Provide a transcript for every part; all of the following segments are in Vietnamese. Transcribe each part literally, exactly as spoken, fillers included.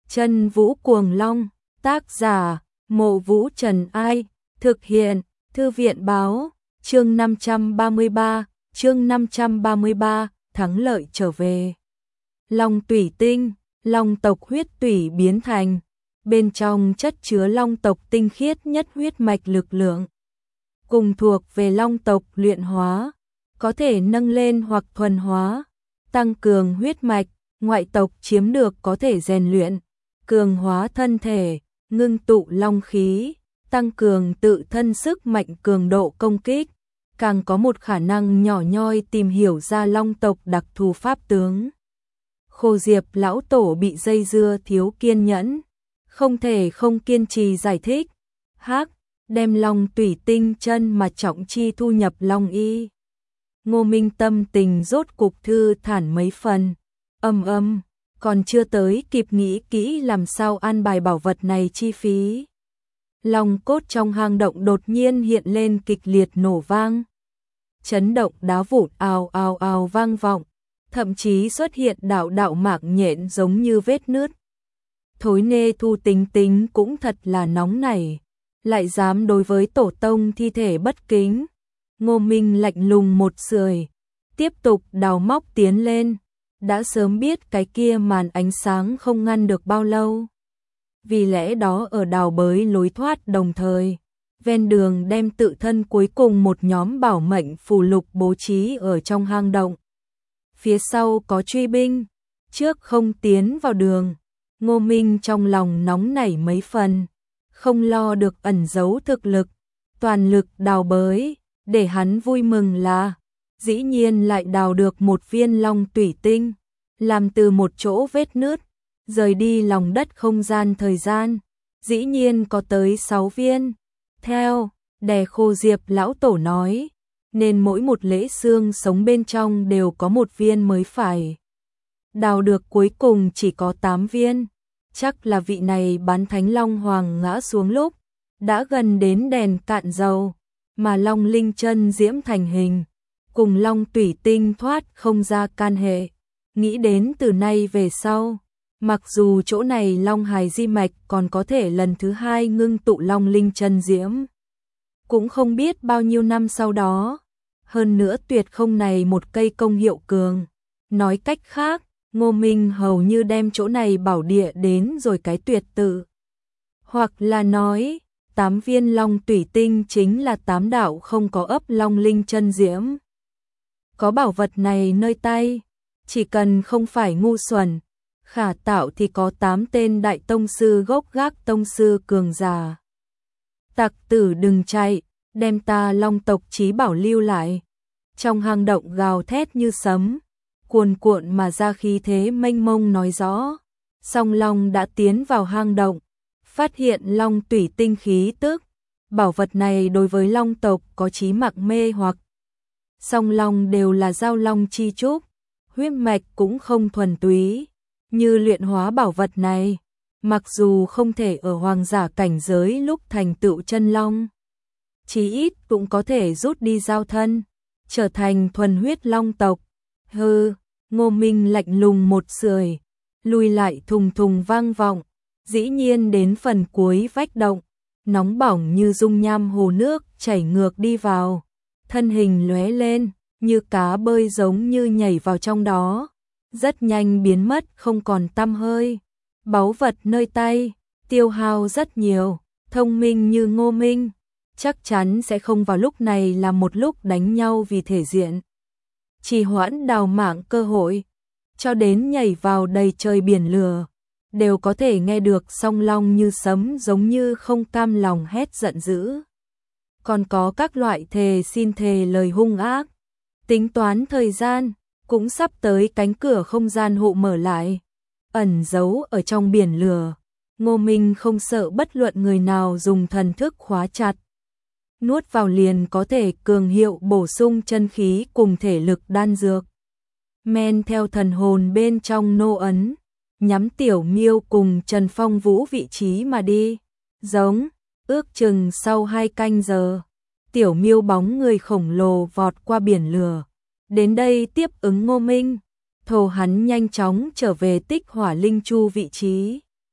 Chân Vũ Cuồng Long, tác giả, Mộ Vũ Trần Ai, thực hiện, Thư viện báo, chương năm trăm ba mươi ba, chương năm trăm ba mươi ba, thắng lợi trở về. Long tủy tinh, long tộc huyết tủy biến thành, bên trong chất chứa long tộc tinh khiết nhất huyết mạch lực lượng. Cùng thuộc về long tộc luyện hóa, có thể nâng lên hoặc thuần hóa, tăng cường huyết mạch, ngoại tộc chiếm được có thể rèn luyện, cường hóa thân thể, ngưng tụ long khí, tăng cường tự thân sức mạnh cường độ công kích, càng có một khả năng nhỏ nhoi tìm hiểu ra long tộc đặc thù pháp tướng. Khô Diệp lão tổ bị dây dưa thiếu kiên nhẫn, không thể không kiên trì giải thích. Hắc, đem long tủy tinh chân mà trọng chi thu nhập long y. Ngô Minh tâm tình rốt cục thư thản mấy phần. Âm âm, còn chưa tới kịp nghĩ kỹ làm sao an bài bảo vật này chi phí. Long cốt trong hang động đột nhiên hiện lên kịch liệt nổ vang. Chấn động đá vụn ào ào ào vang vọng, thậm chí xuất hiện đạo đạo mạc nhện giống như vết nứt. Thối nê Thu Tính Tính cũng thật là nóng nảy, lại dám đối với tổ tông thi thể bất kính. Ngô Minh lạnh lùng một sưởi, tiếp tục đào móc tiến lên, đã sớm biết cái kia màn ánh sáng không ngăn được bao lâu. Vì lẽ đó ở đào bới lối thoát đồng thời, ven đường đem tự thân cuối cùng một nhóm bảo mệnh phù lục bố trí ở trong hang động. Phía sau có truy binh, trước không tiến vào đường. Ngô Minh trong lòng nóng nảy mấy phần, không lo được ẩn giấu thực lực, toàn lực đào bới, để hắn vui mừng là, dĩ nhiên lại đào được một viên long tủy tinh, làm từ một chỗ vết nứt, rời đi lòng đất không gian thời gian, dĩ nhiên có tới sáu viên. Theo, đè Khô Diệp lão tổ nói, nên mỗi một lễ xương sống bên trong đều có một viên mới phải. Đào được cuối cùng chỉ có tám viên, chắc là vị này bán thánh long hoàng ngã xuống lúc, đã gần đến đèn cạn dầu, mà long linh chân diễm thành hình, cùng long tủy tinh thoát không ra can hệ. Nghĩ đến từ nay về sau, mặc dù chỗ này long hài di mạch còn có thể lần thứ hai ngưng tụ long linh chân diễm, cũng không biết bao nhiêu năm sau đó, hơn nữa tuyệt không này một cây công hiệu cường. Nói cách khác, Ngô Minh hầu như đem chỗ này bảo địa đến rồi cái tuyệt tự. Hoặc là nói, tám viên long tủy tinh chính là tám đạo không có ấp long linh chân diễm. Có bảo vật này nơi tay, chỉ cần không phải ngu xuẩn, khả tạo thì có tám tên đại tông sư gốc gác tông sư cường giả. Tặc tử đừng chạy, đem ta long tộc chí bảo lưu lại. Trong hang động gào thét như sấm, cuồn cuộn mà ra khí thế mênh mông nói rõ. Song long đã tiến vào hang động, phát hiện long tủy tinh khí tức. Bảo vật này đối với long tộc có chí mặc mê hoặc. Song long đều là giao long chi trúc, huyết mạch cũng không thuần túy. Như luyện hóa bảo vật này, mặc dù không thể ở hoàng giả cảnh giới lúc thành tựu chân long, chí ít cũng có thể rút đi giao thân, trở thành thuần huyết long tộc. Hừ, Ngô Minh lạnh lùng một sưởi, lùi lại thùng thùng vang vọng, dĩ nhiên đến phần cuối vách động, nóng bỏng như dung nham hồ nước chảy ngược đi vào, thân hình lóe lên, như cá bơi giống như nhảy vào trong đó, rất nhanh biến mất không còn tăm hơi. Báu vật nơi tay, tiêu hao rất nhiều, thông minh như Ngô Minh, chắc chắn sẽ không vào lúc này là một lúc đánh nhau vì thể diện. Trì hoãn đào mạng cơ hội, cho đến nhảy vào đầy trời biển lửa, đều có thể nghe được song long như sấm giống như không cam lòng hét giận dữ. Còn có các loại thề xin thề lời hung ác, tính toán thời gian, cũng sắp tới cánh cửa không gian hộ mở lại. Ẩn giấu ở trong biển lửa, Ngô Minh không sợ bất luận người nào dùng thần thức khóa chặt. Nuốt vào liền có thể cường hiệu bổ sung chân khí cùng thể lực đan dược. Men theo thần hồn bên trong nô ấn, nhắm Tiểu Miêu cùng Trần Phong Vũ vị trí mà đi. Giống, ước chừng sau hai canh giờ, Tiểu Miêu bóng người khổng lồ vọt qua biển lửa, đến đây tiếp ứng Ngô Minh. Thồ hắn nhanh chóng trở về Tích Hỏa Linh Chu vị trí.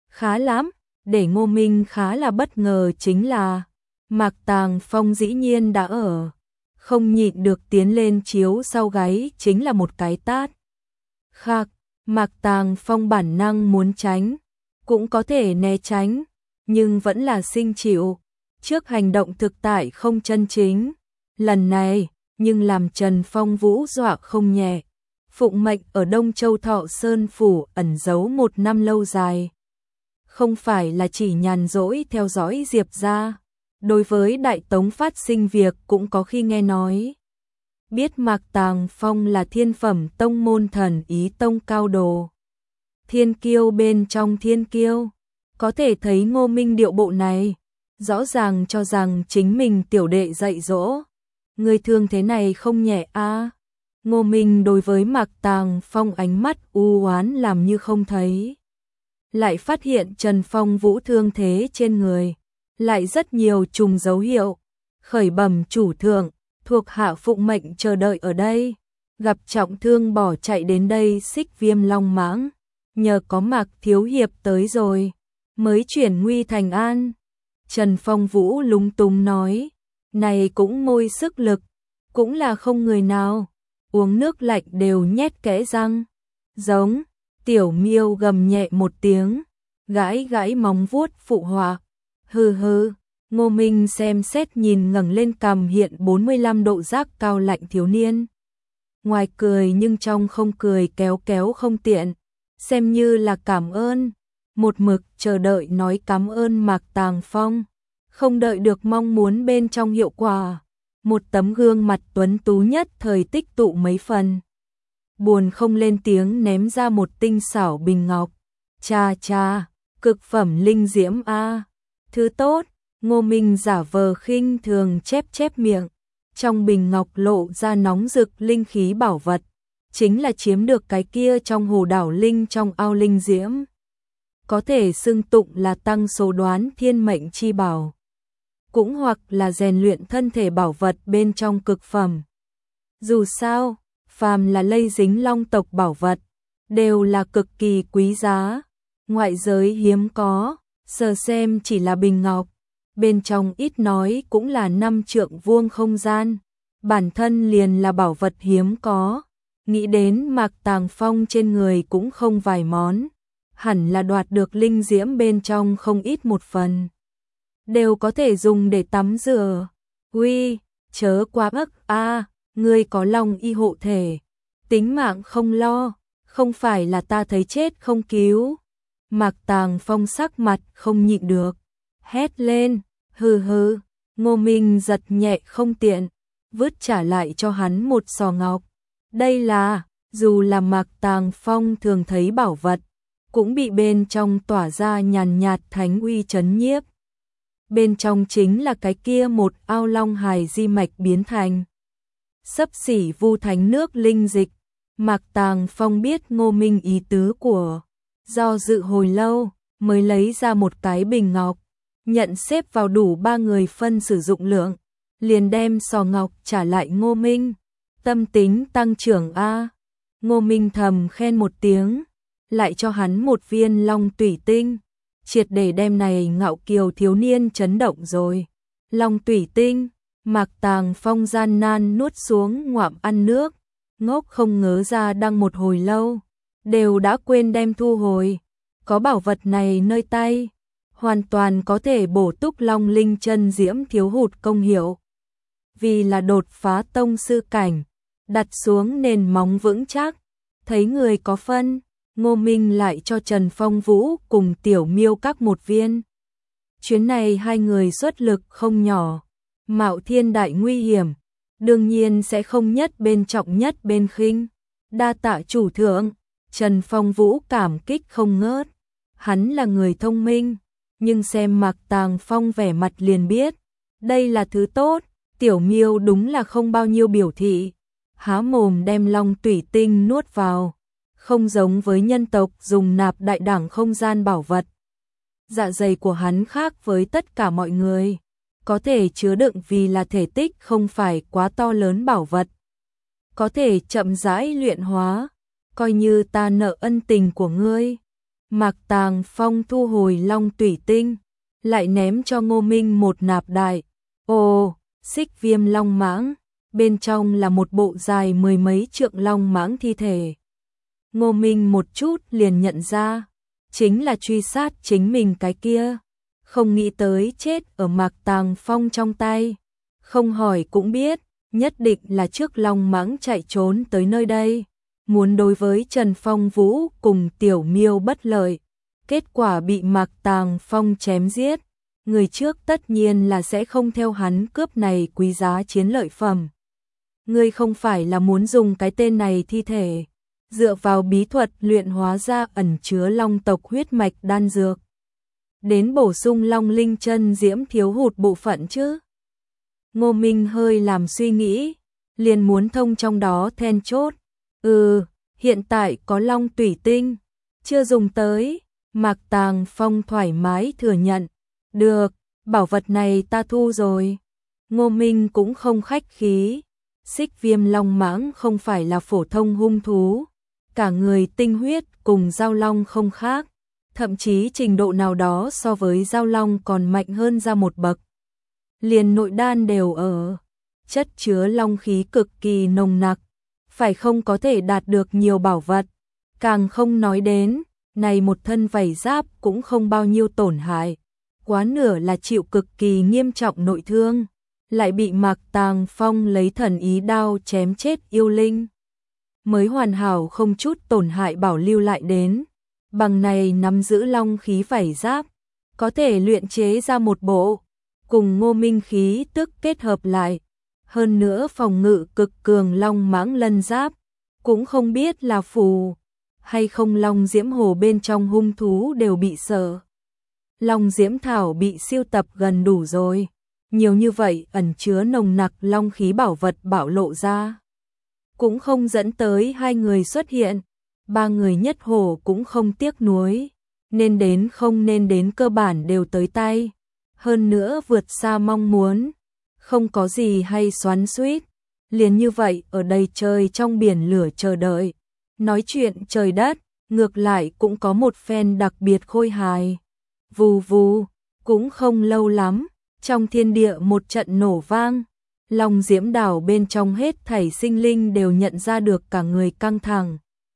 Khá lắm, để Ngô Minh khá là bất ngờ chính là Mạc Tàng Phong dĩ nhiên đã ở, không nhịn được tiến lên chiếu sau gáy chính là một cái tát. Khạc, Mạc Tàng Phong bản năng muốn tránh, cũng có thể né tránh, nhưng vẫn là sinh chịu, trước hành động thực tại không chân chính. Lần này, nhưng làm Trần Phong Vũ dọa không nhẹ. Phụng mệnh ở Đông Châu Thọ Sơn Phủ ẩn giấu một năm lâu dài. Không phải là chỉ nhàn rỗi theo dõi Diệp gia, đối với Đại Tống phát sinh việc cũng có khi nghe nói. Biết Mạc Tàng Phong là thiên phẩm tông môn thần ý tông cao đồ. Thiên kiêu bên trong thiên kiêu, có thể thấy Ngô Minh điệu bộ này, rõ ràng cho rằng chính mình tiểu đệ dạy dỗ. Người thương thế này không nhẹ a. À. Ngô Minh đối với Mạc Tàng Phong ánh mắt u oán làm như không thấy. Lại phát hiện Trần Phong Vũ thương thế trên người, lại rất nhiều trùng dấu hiệu. Khởi bẩm chủ thượng, thuộc hạ phụng mệnh chờ đợi ở đây, gặp trọng thương bỏ chạy đến đây Xích Viêm Long Mãng, nhờ có Mạc thiếu hiệp tới rồi, mới chuyển nguy thành an. Trần Phong Vũ lúng túng nói, này cũng môi sức lực, cũng là không người nào, uống nước lạnh đều nhét kẽ răng. Giống, Tiểu Miêu gầm nhẹ một tiếng, gãi gãi móng vuốt phụ họa. Hừ hừ, Ngô Minh xem xét nhìn ngẩng lên cằm hiện bốn mươi lăm độ giác cao lạnh thiếu niên. Ngoài cười nhưng trong không cười kéo kéo không tiện, xem như là cảm ơn, một mực chờ đợi nói cảm ơn Mạc Tàng Phong, không đợi được mong muốn bên trong hiệu quả. Một tấm gương mặt tuấn tú nhất thời tích tụ mấy phần. Buồn không lên tiếng ném ra một tinh xảo bình ngọc. Cha cha, cực phẩm linh diễm a, thứ tốt. Ngô Minh giả vờ khinh thường chép chép miệng. Trong bình ngọc lộ ra nóng rực linh khí bảo vật, chính là chiếm được cái kia trong hồ đảo linh trong ao linh diễm. Có thể xưng tụng là tăng số đoán thiên mệnh chi bảo, cũng hoặc là rèn luyện thân thể bảo vật bên trong cực phẩm. Dù sao, phàm là lây dính long tộc bảo vật, đều là cực kỳ quý giá, ngoại giới hiếm có, sờ xem chỉ là bình ngọc, bên trong ít nói cũng là năm trượng vuông không gian, bản thân liền là bảo vật hiếm có, nghĩ đến Mạc Tàng Phong trên người cũng không vài món, hẳn là đoạt được linh diễm bên trong không ít một phần. Đều có thể dùng để tắm rửa. Uy, chớ quá ức a, à, ngươi có lòng y hộ thể, tính mạng không lo, không phải là ta thấy chết không cứu. Mạc Tàng Phong sắc mặt không nhịn được, hét lên, hừ hừ. Ngô Minh giật nhẹ không tiện, vứt trả lại cho hắn một sò ngọc. Đây là, dù là Mạc Tàng Phong thường thấy bảo vật, cũng bị bên trong tỏa ra nhàn nhạt thánh uy chấn nhiếp. Bên trong chính là cái kia một ao long hài di mạch biến thành. Xấp xỉ vu thánh nước linh dịch. Mạc Tàng Phong biết Ngô Minh ý tứ của, do dự hồi lâu, mới lấy ra một cái bình ngọc, nhận xếp vào đủ ba người phân sử dụng lượng, liền đem sò ngọc trả lại Ngô Minh. Tâm tính tăng trưởng a. Ngô Minh thầm khen một tiếng, lại cho hắn một viên long tủy tinh, triệt để đem này ngạo kiều thiếu niên chấn động rồi. Long tủy tinh, Mạc Tàng Phong gian nan nuốt xuống ngoạm ăn nước, ngốc không ngớ ra đăng một hồi lâu, đều đã quên đem thu hồi. Có bảo vật này nơi tay, hoàn toàn có thể bổ túc long linh chân diễm thiếu hụt công hiệu. Vì là đột phá tông sư cảnh, đặt xuống nền móng vững chắc, thấy người có phân, Ngô Minh lại cho Trần Phong Vũ cùng Tiểu Miêu các một viên. Chuyến này hai người xuất lực không nhỏ, mạo thiên đại nguy hiểm, đương nhiên sẽ không nhất bên trọng nhất bên khinh. Đa tạ chủ thượng. Trần Phong Vũ cảm kích không ngớt, hắn là người thông minh, nhưng xem Mạc Tàng Phong vẻ mặt liền biết, đây là thứ tốt. Tiểu Miêu đúng là không bao nhiêu biểu thị, há mồm đem long tủy tinh nuốt vào, không giống với nhân tộc dùng nạp đại đẳng không gian bảo vật. Dạ dày của hắn khác với tất cả mọi người, có thể chứa đựng vì là thể tích không phải quá to lớn bảo vật, có thể chậm rãi luyện hóa, coi như ta nợ ân tình của ngươi. Mạc Tàng Phong thu hồi long tủy tinh, lại ném cho Ngô Minh một nạp đại. Ồ, xích viêm long mãng, bên trong là một bộ dài mười mấy trượng long mãng thi thể. Ngô Minh một chút liền nhận ra, chính là truy sát chính mình cái kia. Không nghĩ tới chết ở Mạc Tàng Phong trong tay. Không hỏi cũng biết, nhất định là trước long mãng chạy trốn tới nơi đây. Muốn đối với Trần Phong Vũ cùng Tiểu Miêu bất lợi. Kết quả bị Mạc Tàng Phong chém giết. Người trước tất nhiên là sẽ không theo hắn cướp này quý giá chiến lợi phẩm. Ngươi không phải là muốn dùng cái tên này thi thể, dựa vào bí thuật luyện hóa ra ẩn chứa long tộc huyết mạch đan dược, đến bổ sung long linh chân diễm thiếu hụt bộ phận chứ? Ngô Minh hơi làm suy nghĩ, liền muốn thông trong đó then chốt. Ừ, hiện tại có long tủy tinh, chưa dùng tới. Mạc Tàng Phong thoải mái thừa nhận. Được, bảo vật này ta thu rồi. Ngô Minh cũng không khách khí. Xích viêm long mãng không phải là phổ thông hung thú. Cả người tinh huyết cùng giao long không khác. Thậm chí trình độ nào đó so với giao long còn mạnh hơn ra một bậc. Liền nội đan đều ở. Chất chứa long khí cực kỳ nồng nặc. Phải không có thể đạt được nhiều bảo vật. Càng không nói đến, này một thân vảy giáp cũng không bao nhiêu tổn hại. Quá nửa là chịu cực kỳ nghiêm trọng nội thương. Lại bị Mạc Tàng Phong lấy thần ý đao chém chết yêu linh. Mới hoàn hảo không chút tổn hại bảo lưu lại đến. Bằng này nắm giữ long khí vảy giáp, có thể luyện chế ra một bộ, cùng Ngô Minh khí tức kết hợp lại. Hơn nữa phòng ngự cực cường long mãng lân giáp, cũng không biết là phù hay không long diễm hồ bên trong hung thú đều bị sợ. Long diễm thảo bị siêu tập gần đủ rồi, nhiều như vậy ẩn chứa nồng nặc long khí bảo vật bảo lộ ra. Cũng không dẫn tới hai người xuất hiện, ba người nhất hồ cũng không tiếc nuối, nên đến không nên đến cơ bản đều tới tay. Hơn nữa vượt xa mong muốn, không có gì hay xoắn xuýt, liền như vậy ở đây chơi trong biển lửa chờ đợi. Nói chuyện trời đất, ngược lại cũng có một phen đặc biệt khôi hài. Vù vù, cũng không lâu lắm, trong thiên địa một trận nổ vang. Long diễm đảo bên trong hết thảy sinh linh đều nhận ra được cả người căng thẳng.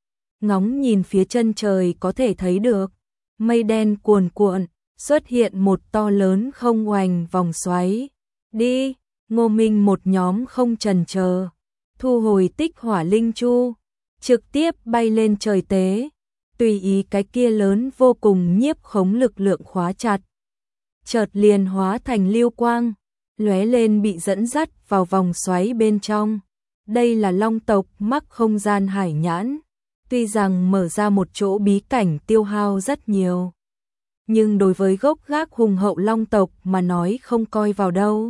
Ngóng nhìn phía chân trời có thể thấy được, mây đen cuồn cuộn, xuất hiện một to lớn không oành vòng xoáy. Đi, Ngô Minh một nhóm không chần chờ, thu hồi tích hỏa linh chu, trực tiếp bay lên trời tế, tùy ý cái kia lớn vô cùng nhiếp khống lực lượng khóa chặt. Chợt liền hóa thành lưu quang, lóe lên bị dẫn dắt vào vòng xoáy bên trong. Đây là long tộc mắc không gian hải nhãn, tuy rằng mở ra một chỗ bí cảnh tiêu hao rất nhiều, nhưng đối với gốc gác hùng hậu long tộc mà nói không coi vào đâu.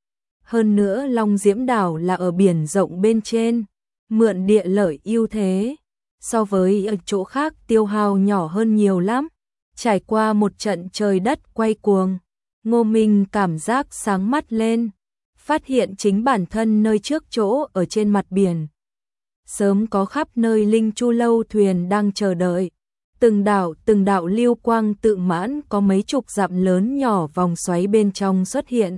Hơn nữa Long Diễm Đảo là ở biển rộng bên trên, mượn địa lợi ưu thế, so với ở chỗ khác tiêu hao nhỏ hơn nhiều lắm. Trải qua một trận trời đất quay cuồng, Ngô Minh cảm giác sáng mắt lên, phát hiện chính bản thân nơi trước chỗ ở trên mặt biển. Sớm có khắp nơi linh chu lâu thuyền đang chờ đợi, từng đạo từng đạo lưu quang tự mãn có mấy chục dặm lớn nhỏ vòng xoáy bên trong xuất hiện,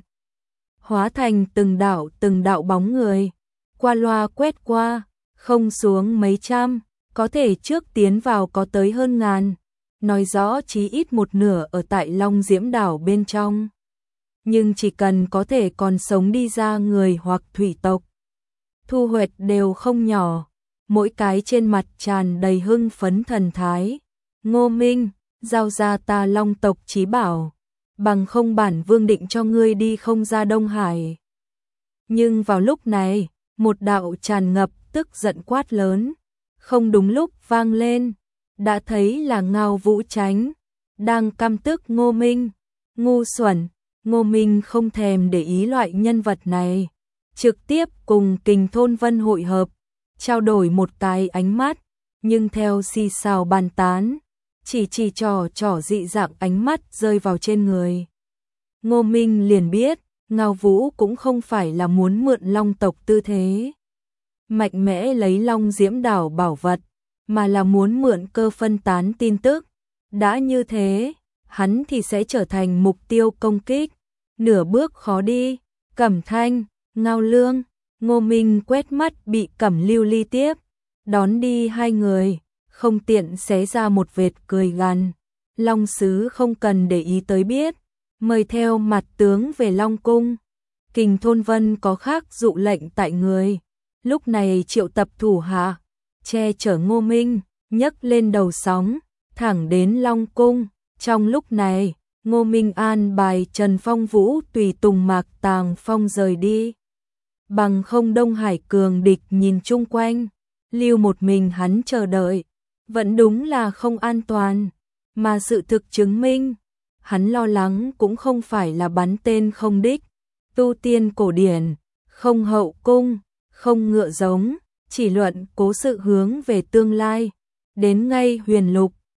hóa thành từng đạo từng đạo bóng người, qua loa quét qua, không xuống mấy trăm, có thể trước tiến vào có tới hơn ngàn, nói rõ chí ít một nửa ở tại Long Diễm Đảo bên trong. Nhưng chỉ cần có thể còn sống đi ra người hoặc thủy tộc, thu hoạch đều không nhỏ, mỗi cái trên mặt tràn đầy hưng phấn thần thái. Ngô Minh, giao ra ta long tộc chí bảo, bằng không bản vương định cho ngươi đi không ra Đông Hải. Nhưng vào lúc này, một đạo tràn ngập tức giận quát lớn, không đúng lúc vang lên, đã thấy là Ngao Vũ Chánh, đang căm tức Ngô Minh. Ngu xuẩn, Ngô Minh không thèm để ý loại nhân vật này, trực tiếp cùng Kình Thôn Vân hội hợp, trao đổi một cái ánh mắt, nhưng theo xì xào bàn tán, chỉ chỉ trò trò dị dạng ánh mắt rơi vào trên người. Ngô Minh liền biết, Ngao Vũ cũng không phải là muốn mượn long tộc tư thế mạnh mẽ lấy Long Diễm Đảo bảo vật, mà là muốn mượn cơ phân tán tin tức, Đã như thế, hắn thì sẽ trở thành mục tiêu công kích. Nửa bước khó đi, Cẩm Thanh, Ngao Lương, Ngô Minh quét mắt bị Cẩm Lưu ly tiếp, đón đi hai người, không tiện xé ra một vệt cười gằn. Long sứ không cần để ý tới biết, mời theo mặt tướng về Long cung. Kình Thôn Vân có khác dụ lệnh tại người, lúc này triệu tập thủ hạ, che chở Ngô Minh, nhấc lên đầu sóng, thẳng đến Long cung. Trong lúc này, Ngô Minh an bài Trần Phong Vũ tùy tùng Mạc Tàng Phong rời đi. Bằng không Đông Hải cường địch nhìn chung quanh, lưu một mình hắn chờ đợi, vẫn đúng là không an toàn. Mà sự thực chứng minh, hắn lo lắng cũng không phải là bắn tên không đích, tu tiên cổ điển, không hậu cung, không ngựa giống, chỉ luận cố sự hướng về tương lai. Đến ngay Huyền Lục,